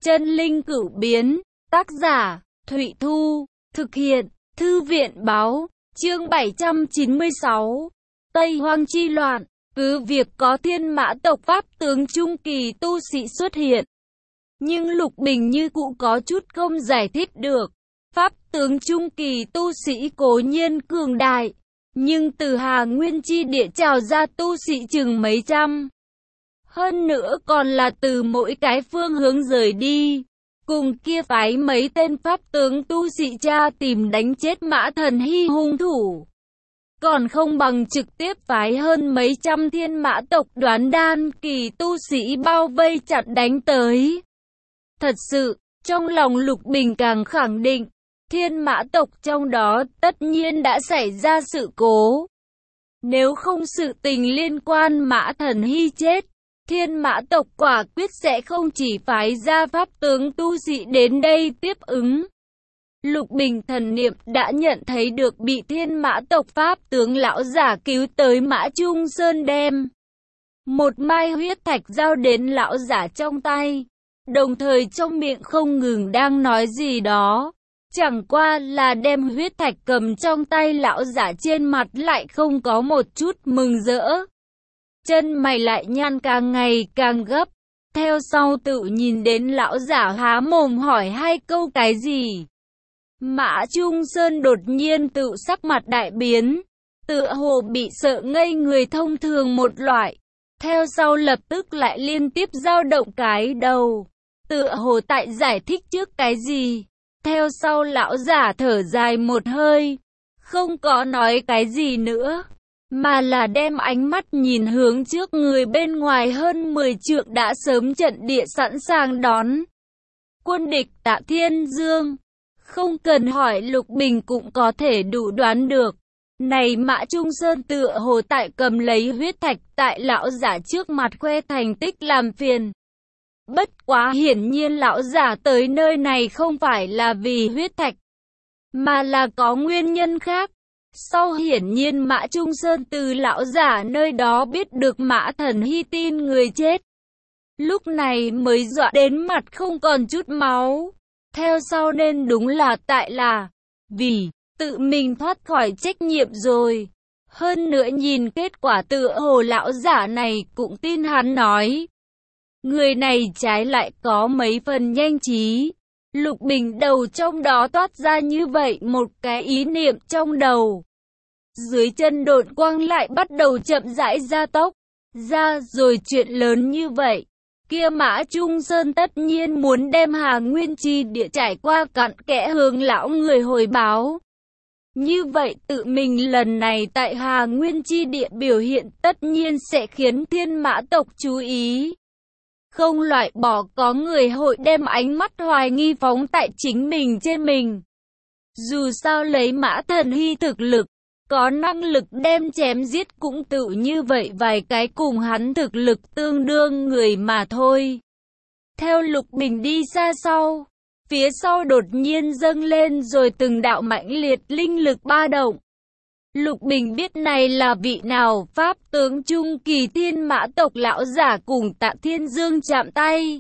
Chân linh cửu biến, tác giả, Thụy Thu, thực hiện, Thư viện Báo, chương 796, Tây Hoang chi loạn, cứ việc có thiên mã tộc pháp tướng trung kỳ tu sĩ xuất hiện. Nhưng Lục Bình như cũ có chút không giải thích được. Pháp tướng trung kỳ tu sĩ cố nhiên cường đại, nhưng từ Hà Nguyên chi địa trào ra tu sĩ chừng mấy trăm. Hơn nữa còn là từ mỗi cái phương hướng rời đi. Cùng kia phái mấy tên pháp tướng tu sĩ tra tìm đánh chết Mã Thần Hy hung thủ. Còn không bằng trực tiếp phái hơn mấy trăm thiên mã tộc đoán đan kỳ tu sĩ bao vây chặn đánh tới. Thật sự, trong lòng Lục Bình càng khẳng định, thiên mã tộc trong đó tất nhiên đã xảy ra sự cố. Nếu không sự tình liên quan Mã Thần Hy chết, thiên mã tộc quả quyết sẽ không chỉ phái ra pháp tướng tu sĩ đến đây tiếp ứng. Lục Bình thần niệm đã nhận thấy được bị thiên mã tộc pháp tướng lão giả cứu tới Mã Trung Sơn đem một mai huyết thạch giao đến lão giả trong tay, đồng thời trong miệng không ngừng đang nói gì đó. Chẳng qua là đem huyết thạch cầm trong tay lão giả, trên mặt lại không có một chút mừng rỡ. Chân mày lại nhăn càng ngày càng gấp. Theo sau tự nhìn đến lão giả há mồm hỏi hai câu cái gì. Mã Trung Sơn đột nhiên tự sắc mặt đại biến, tựa hồ bị sợ ngây người thông thường một loại. Theo sau lập tức lại liên tiếp dao động cái đầu, tựa hồ tại giải thích trước cái gì. Theo sau lão giả thở dài một hơi, không có nói cái gì nữa, mà là đem ánh mắt nhìn hướng trước người bên ngoài hơn 10 trượng đã sớm trận địa sẵn sàng đón quân địch Tạ Thiên Dương. Không cần hỏi Lục Bình cũng có thể đủ đoán được. Này Mã Trung Sơn tựa hồ tại cầm lấy huyết thạch tại lão giả trước mặt khoe thành tích làm phiền. Bất quá hiển nhiên lão giả tới nơi này không phải là vì huyết thạch, mà là có nguyên nhân khác. Sau hiển nhiên Mã Trung Sơn từ lão giả nơi đó biết được Mã Thần Hy tin người chết, lúc này mới dọa đến mặt không còn chút máu. Theo sau nên đúng là tại là vì tự mình thoát khỏi trách nhiệm rồi. Hơn nữa nhìn kết quả tựa hồ lão giả này cũng tin hắn nói. Người này trái lại có mấy phần nhanh trí. Lục Bình đầu trong đó toát ra như vậy một cái ý niệm trong đầu. Dưới chân độn quang lại bắt đầu chậm rãi gia tốc. Ra rồi chuyện lớn như vậy, kia Mã Trung Sơn tất nhiên muốn đem Hà Nguyên chi địa trải qua cặn kẽ hướng lão người hồi báo. Như vậy tự mình lần này tại Hà Nguyên chi địa biểu hiện tất nhiên sẽ khiến thiên mã tộc chú ý. Không loại bỏ có người hội đem ánh mắt hoài nghi phóng tại chính mình trên mình. Dù sao lấy Mã Thần Hy thực lực, có năng lực đem chém giết cũng tự như vậy vài cái cùng hắn thực lực tương đương người mà thôi. Theo Lục Bình đi xa sau, phía sau đột nhiên dâng lên rồi từng đạo mãnh liệt linh lực ba động. Lục Bình biết này là vị nào, pháp tướng trung kỳ thiên mã tộc lão giả cùng Tạ Thiên Dương chạm tay.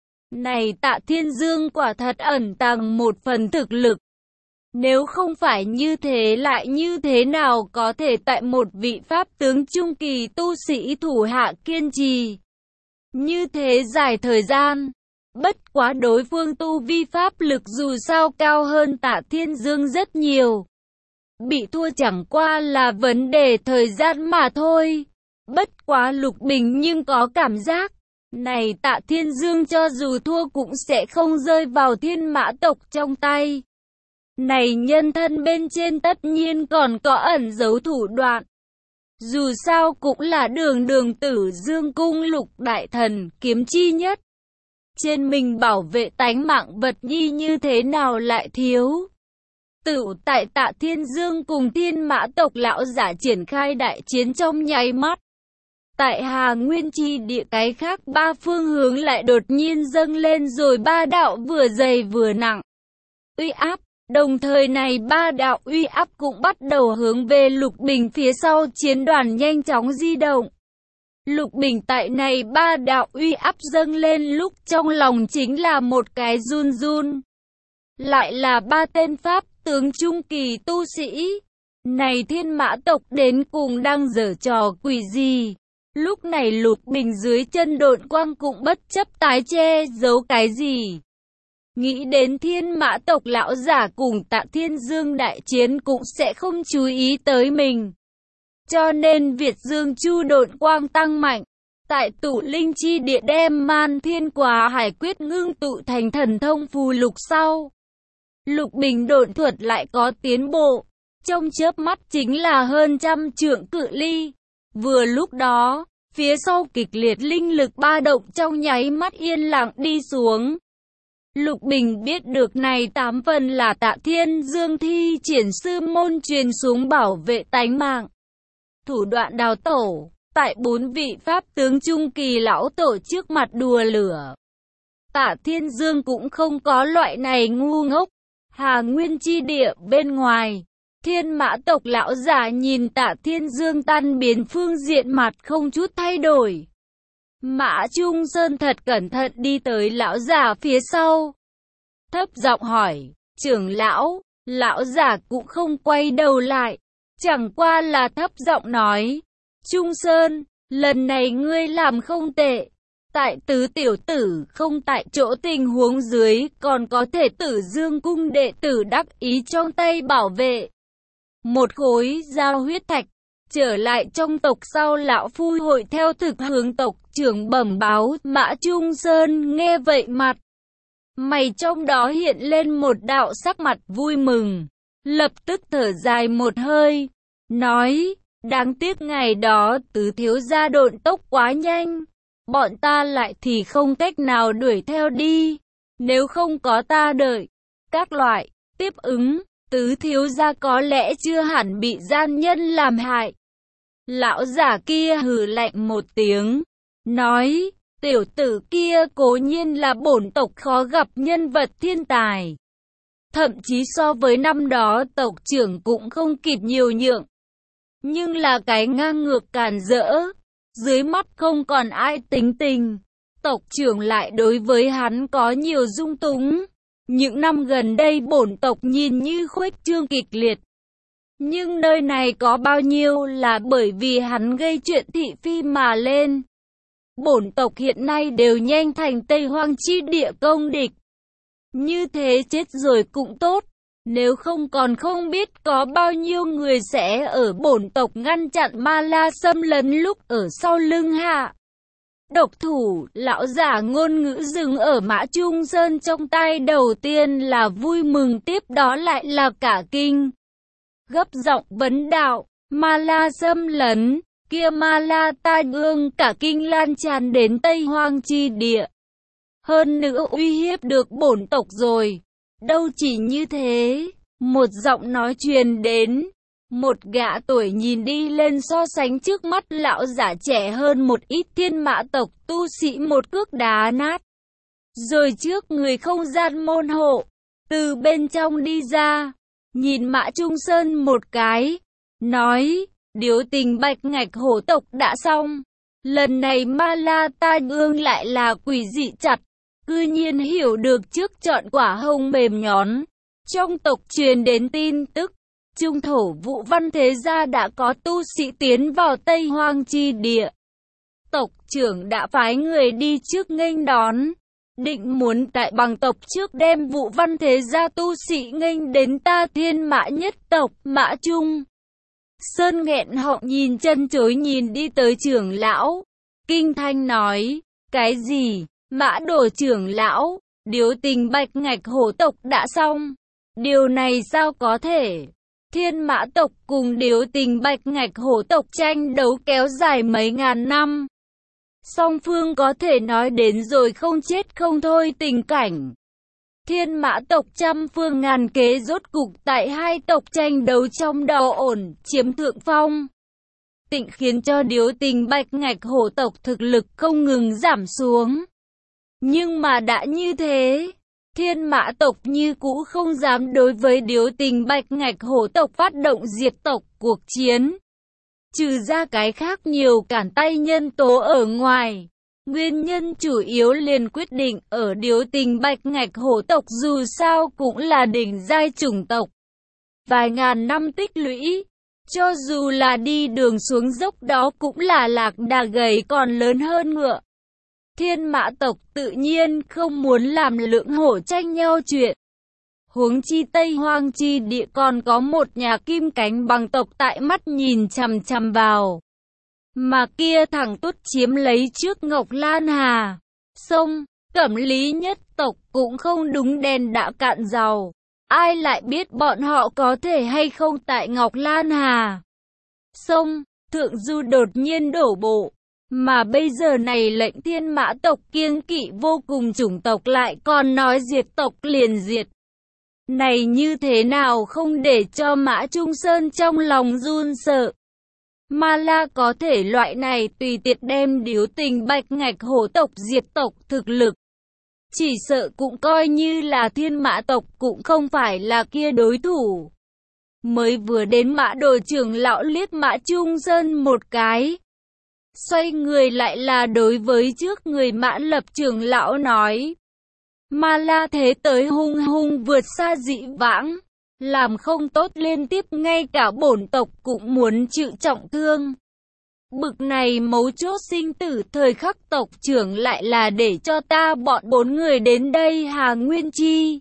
Này Tạ Thiên Dương quả thật ẩn tàng một phần thực lực. Nếu không phải như thế lại như thế nào có thể tại một vị pháp tướng trung kỳ tu sĩ thủ hạ kiên trì như thế dài thời gian. Bất quá đối phương tu vi pháp lực dù sao cao hơn Tạ Thiên Dương rất nhiều. Bị thua chẳng qua là vấn đề thời gian mà thôi. Bất quá Lục Bình nhưng có cảm giác, này Tạ Thiên Dương cho dù thua cũng sẽ không rơi vào thiên mã tộc trong tay. Này nhân thân bên trên tất nhiên còn có ẩn giấu thủ đoạn. Dù sao cũng là đường Tử Dương cung lục đại thần kiếm chi nhất. Trên mình bảo vệ tánh mạng vật nhi như thế nào lại thiếu. Tự tại Tạ Thiên Dương cùng thiên mã tộc lão giả triển khai đại chiến trong nháy mắt. Tại Hà Nguyên chi địa cái khác ba phương hướng lại đột nhiên dâng lên rồi ba đạo vừa dày vừa nặng uy áp. Đồng thời này ba đạo uy áp cũng bắt đầu hướng về Lục Bình phía sau chiến đoàn nhanh chóng di động. Lục Bình tại này ba đạo uy áp dâng lên lúc trong lòng chính là một cái run run. Lại là ba tên pháp tướng trung kỳ tu sĩ. Này Thiên Mã tộc đến cùng đang giở trò quỷ gì? Lúc này Lục Bình dưới chân độn quang cũng bất chấp tái che giấu cái gì. Nghĩ đến Thiên Mã tộc lão giả cùng Tạ Thiên Dương đại chiến cũng sẽ không chú ý tới mình. Cho nên Việt Dương Chu độn quang tăng mạnh. Tại tụ linh chi địa đem Man Thiên Quá Hải quyết ngưng tụ thành thần thông phù lục sau. Lục Bình độn thuật lại có tiến bộ. Trong chớp mắt chính là hơn 100 trượng cự ly. Vừa lúc đó, phía sau kịch liệt linh lực ba động trong nháy mắt yên lặng đi xuống. Lục Bình biết được này 8 phần là Tạ Thiên Dương thi triển sư môn truyền xuống bảo vệ tánh mạng. Thủ đoạn đào tổ, tại 4 vị pháp tướng trung kỳ lão tổ trước mặt đùa lửa. Tạ Thiên Dương cũng không có loại này ngu ngốc. Hà Nguyên chi địa bên ngoài, Thiên Mã tộc lão giả nhìn Tạ Thiên Dương tan biến phương diện mặt không chút thay đổi. Mã Trung Sơn thật cẩn thận đi tới lão giả phía sau. Thấp giọng hỏi, trưởng lão, lão giả cũng không quay đầu lại. Chẳng qua là thấp giọng nói, Trung Sơn, lần này ngươi làm không tệ. Tại tứ tiểu tử không tại chỗ tình huống dưới còn có thể Tử Dương cung đệ tử đắc ý trong tay bảo vệ. Một khối giao huyết thạch, trở lại trong tộc sau lão phu hội theo thực hướng tộc trưởng bẩm báo. Mã Trung Sơn nghe vậy mặt mày trong đó hiện lên một đạo sắc mặt vui mừng, lập tức thở dài một hơi, nói, đáng tiếc ngày đó tứ thiếu gia độn tốc quá nhanh, bọn ta lại thì không cách nào đuổi theo đi, nếu không có ta đợi, các loại, tiếp ứng, tứ thiếu gia có lẽ chưa hẳn bị gian nhân làm hại. Lão giả kia hừ lạnh một tiếng, nói, tiểu tử kia cố nhiên là bổn tộc khó gặp nhân vật thiên tài. Thậm chí so với năm đó tộc trưởng cũng không kịp nhiều nhượng. Nhưng là cái ngang ngược càn rỡ, dưới mắt không còn ai tính tình. Tộc trưởng lại đối với hắn có nhiều dung túng. Những năm gần đây bổn tộc nhìn như khuếch trương kịch liệt. Nhưng nơi này có bao nhiêu là bởi vì hắn gây chuyện thị phi mà lên. Bổn tộc hiện nay đều nhanh thành Tây Hoang chi địa công địch. Như thế chết rồi cũng tốt. Nếu không còn không biết có bao nhiêu người sẽ ở bổn tộc ngăn chặn Ma La xâm lấn lúc ở sau lưng hạ. Độc thủ, lão giả ngôn ngữ dừng ở Mã Trung Sơn trong tay, đầu tiên là vui mừng, tiếp đó lại là cả kinh. Gấp giọng vấn đạo, Ma La xâm lấn, kia Ma La tai ương cả kinh lan tràn đến Tây Hoang chi địa. Hơn nữa uy hiếp được bổn tộc rồi. Đâu chỉ như thế, một giọng nói truyền đến. Một gã tuổi nhìn đi lên so sánh trước mắt lão giả trẻ hơn một ít Thiên Mã tộc tu sĩ một cước đá nát. Rồi trước người không gian môn hộ, từ bên trong đi ra, nhìn Mã Trung Sơn một cái, nói, điếu tình bạch ngạch hổ tộc đã xong. Lần này Ma La tai ương lại là quỷ dị chặt, cư nhiên hiểu được trước chọn quả hồng mềm nhón. Trong tộc truyền đến tin tức, Trung thổ Vũ Văn thế gia đã có tu sĩ tiến vào Tây Hoang chi địa. Tộc trưởng đã phái người đi trước nghênh đón, định muốn tại bằng tộc trước đem Vũ Văn thế gia tu sĩ nghênh đến ta Thiên Mã nhất tộc. Mã Trung Sơn nghẹn họng nhìn chân chối nhìn đi tới trưởng lão, kinh thanh nói, cái gì? Mã đồ trưởng lão, điếu tình bạch ngạch hổ tộc đã xong. Điều này sao có thể? Thiên Mã tộc cùng điếu tình bạch ngạch hổ tộc tranh đấu kéo dài mấy ngàn năm. Song phương có thể nói đến rồi không chết không thôi tình cảnh. Thiên Mã tộc trăm phương ngàn kế rốt cục tại hai tộc tranh đấu trong đó ổn chiếm thượng phong. Tịnh khiến cho điếu tình bạch ngạch hổ tộc thực lực không ngừng giảm xuống. Nhưng mà đã như thế, Thiên Mã tộc như cũ không dám đối với điếu tình bạch ngạch hổ tộc phát động diệt tộc cuộc chiến. Trừ ra cái khác nhiều cản tay nhân tố ở ngoài, nguyên nhân chủ yếu liền quyết định ở điếu tình bạch ngạch hổ tộc dù sao cũng là đỉnh giai chủng tộc. Vài ngàn năm tích lũy, cho dù là đi đường xuống dốc đó cũng là lạc đà gầy còn lớn hơn ngựa. Thiên mã tộc tự nhiên không muốn làm lưỡng hổ tranh nhau chuyện. Huống chi Tây Hoang chi địa còn có một nhà kim cánh bằng tộc tại mắt nhìn chằm chằm vào. Mà kia thẳng tút chiếm lấy trước Ngọc Lan Hà. Sông, Cẩm Lý nhất tộc cũng không đúng đèn đã cạn dầu. Ai lại biết bọn họ có thể hay không tại Ngọc Lan Hà. Sông, Thượng Du đột nhiên đổ bộ. Mà bây giờ này lệnh thiên mã tộc kiêng kỵ vô cùng chủng tộc lại còn nói diệt tộc liền diệt. Này như thế nào không để cho Mã Trung Sơn trong lòng run sợ. Mà là có thể loại này tùy tiện đem điếu tình bạch ngạch hổ tộc diệt tộc thực lực. Chỉ sợ cũng coi như là thiên mã tộc cũng không phải là kia đối thủ. Mới vừa đến Mã Đồ trưởng lão liếc Mã Trung Sơn một cái. Xoay người lại là đối với trước người Mã Lập trưởng lão nói. Mà là thế tới hung hung vượt xa dị vãng. Làm không tốt liên tiếp ngay cả bổn tộc cũng muốn chịu trọng thương. Bực này mấu chốt sinh tử thời khắc tộc trưởng lại là để cho ta bọn 4 người đến đây Hà Nguyên Chi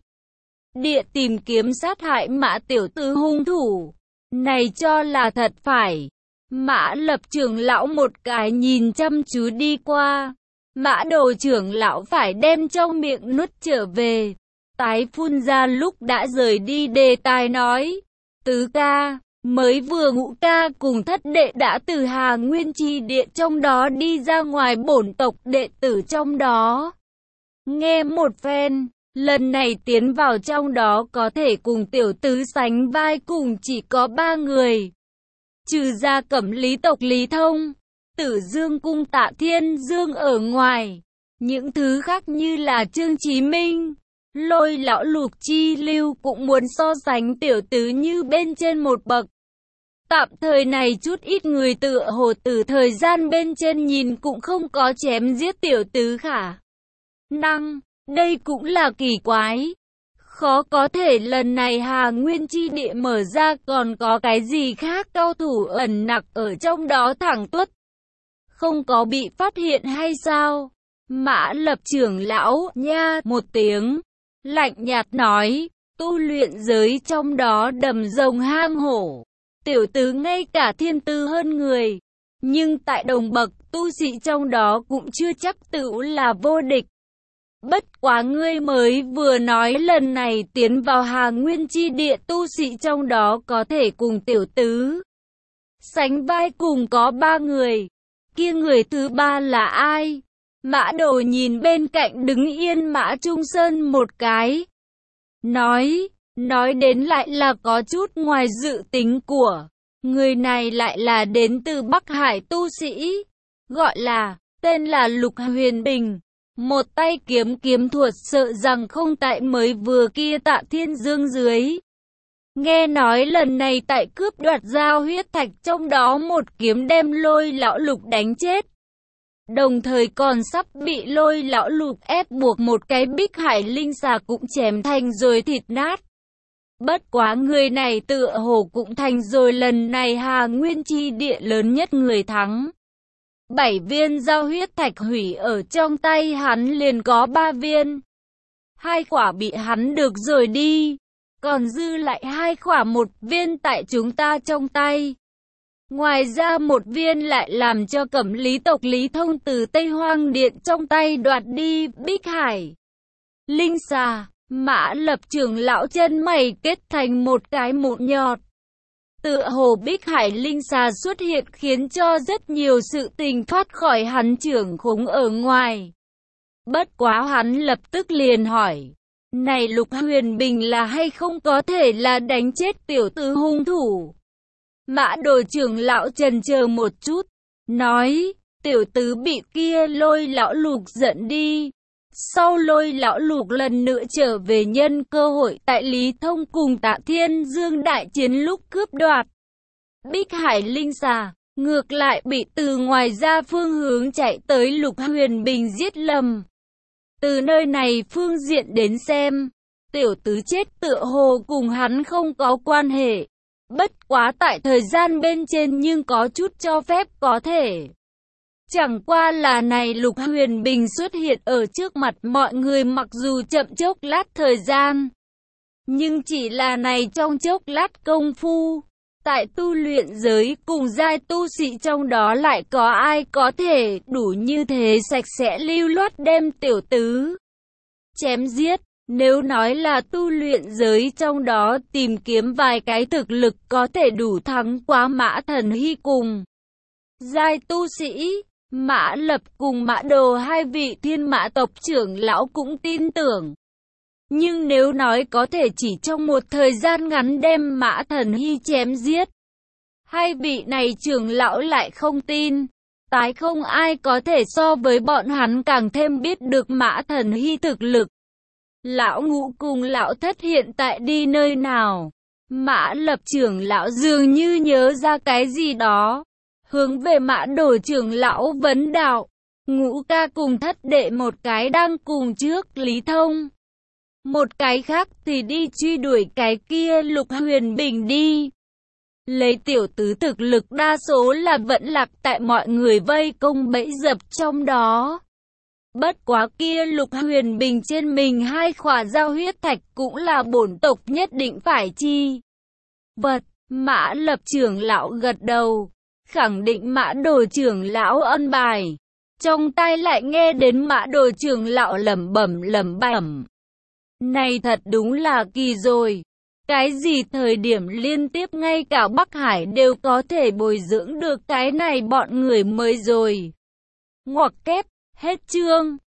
địa tìm kiếm sát hại Mã tiểu tử hung thủ. Này cho là thật phải. Mã Lập trưởng lão một cái nhìn chăm chú đi qua. Mã Đồ trưởng lão phải đem trong miệng nuốt trở về. Tái phun ra lúc đã rời đi đề tài nói. Tứ ca, mới vừa Ngũ ca cùng thất đệ đã từ Hà Nguyên Chi địa trong đó đi ra ngoài bổn tộc đệ tử trong đó. Nghe một phen, lần này tiến vào trong đó có thể cùng tiểu tứ sánh vai cùng chỉ có 3 người. Trừ ra Cẩm Lý tộc Lý Thông, Tử Dương cung Tạ Thiên Dương ở ngoài. Những thứ khác như là Trương Chí Minh, Lôi lão Lục Chi Lưu cũng muốn so sánh tiểu tứ như bên trên một bậc. Tạm thời này chút ít người tựa hồ từ thời gian bên trên nhìn cũng không có chém giết tiểu tứ khả năng. Đây cũng là kỳ quái. Khó có thể lần này Hà Nguyên Chi địa mở ra còn có cái gì khác cao thủ ẩn nặc ở trong đó thẳng tuất. Không có bị phát hiện hay sao? Mã Lập trưởng lão nha một tiếng. Lạnh nhạt nói, tu luyện giới trong đó đầm rồng hang hổ. Tiểu tứ ngay cả thiên tư hơn người. Nhưng tại đồng bậc tu sĩ trong đó cũng chưa chắc tự là vô địch. Bất quá ngươi mới vừa nói lần này tiến vào Hà Nguyên Chi địa tu sĩ trong đó có thể cùng tiểu tứ sánh vai cùng có 3 người. Kia người thứ 3 là ai? Mã Đồ nhìn bên cạnh đứng yên Mã Trung Sơn một cái. Nói đến lại là có chút ngoài dự tính của. Người này lại là đến từ Bắc Hải tu sĩ. Gọi là, tên là Lục Huyền Bình. Một tay kiếm thuật sợ rằng không tại mới vừa kia Tạ Thiên Dương dưới. Nghe nói lần này tại cướp đoạt giao huyết thạch trong đó một kiếm đem Lôi lão Lục đánh chết. Đồng thời còn sắp bị Lôi lão Lục ép buộc một cái Bích Hải linh xà cũng chém thành rồi thịt nát. Bất quá người này tựa hồ cũng thành rồi lần này Hà Nguyên Chi địa lớn nhất người thắng. 7 viên giao huyết thạch hủy ở trong tay hắn liền có 3 viên. 2 quả bị hắn được rồi đi. Còn dư lại 2 quả 1 viên tại chúng ta trong tay. Ngoài ra 1 viên lại làm cho Cẩm Lý tộc Lý Thông từ Tây Hoang Điện trong tay đoạt đi Bích Hải linh xà. Mã Lập trưởng lão chân mày kết thành một cái mụn nhọt. Tựa hồ Bích Hải linh xà xuất hiện khiến cho rất nhiều sự tình thoát khỏi hắn trưởng khống ở ngoài. Bất quá hắn lập tức liền hỏi. Này Lục Huyền Bình là hay không có thể là đánh chết tiểu tử hung thủ? Mã Đồ trưởng lão chần chờ một chút. Nói, tiểu tử bị kia Lôi lão Lục giận đi. Sau Lôi lão Lục lần nữa trở về nhân cơ hội tại Lý Thông cùng Tạ Thiên Dương đại chiến lúc cướp đoạt Bích Hải linh xà. ngược lại bị từ ngoài ra phương hướng chạy tới Lục Huyền Bình giết lầm. Từ nơi này phương diện đến xem, tiểu tứ chết tựa hồ cùng hắn không có quan hệ. Bất quá tại thời gian bên trên nhưng có chút cho phép có thể. Chẳng qua là này Lục Huyền Bình xuất hiện ở trước mặt mọi người mặc dù chậm chốc lát thời gian. Nhưng chỉ là này trong chốc lát công phu. Tại tu luyện giới cùng giai tu sĩ trong đó lại có ai có thể đủ như thế sạch sẽ lưu loát đem tiểu tứ chém giết. Nếu nói là tu luyện giới trong đó tìm kiếm vài cái thực lực có thể đủ thắng quá Mã Thần Hy cùng giai tu sĩ, Mã Lập cùng Mã Đồ hai vị thiên mã tộc trưởng lão cũng tin tưởng. Nhưng nếu nói có thể chỉ trong một thời gian ngắn đem Mã Thần Hy chém giết, hai vị này trưởng lão lại không tin. Tái không ai có thể so với bọn hắn càng thêm biết được Mã Thần Hy thực lực. Lão Ngũ cùng lão Thất hiện tại đi nơi nào? Mã Lập trưởng lão dường như nhớ ra cái gì đó, hướng về Mã Đồ trưởng lão vấn đạo. Ngũ ca cùng Thất đệ một cái đang cùng trước Lý Thông, một cái khác thì đi truy đuổi cái kia Lục Huyền Bình đi. Lấy tiểu tứ thực lực đa số là vẫn lạc tại mọi người vây công bẫy dập trong đó. Bất quá kia Lục Huyền Bình trên mình hai khỏa giao huyết thạch cũng là bổn tộc nhất định phải chi vật. Mã Lập trưởng lão gật đầu, khẳng định Mã Đồ trưởng lão ân bài. Trong tai lại nghe đến Mã Đồ trưởng lão lẩm bẩm. Này thật đúng là kỳ rồi. Cái gì thời điểm liên tiếp ngay cả Bắc Hải đều có thể bồi dưỡng được cái này bọn người mới rồi. Ngoặc kép, hết chương.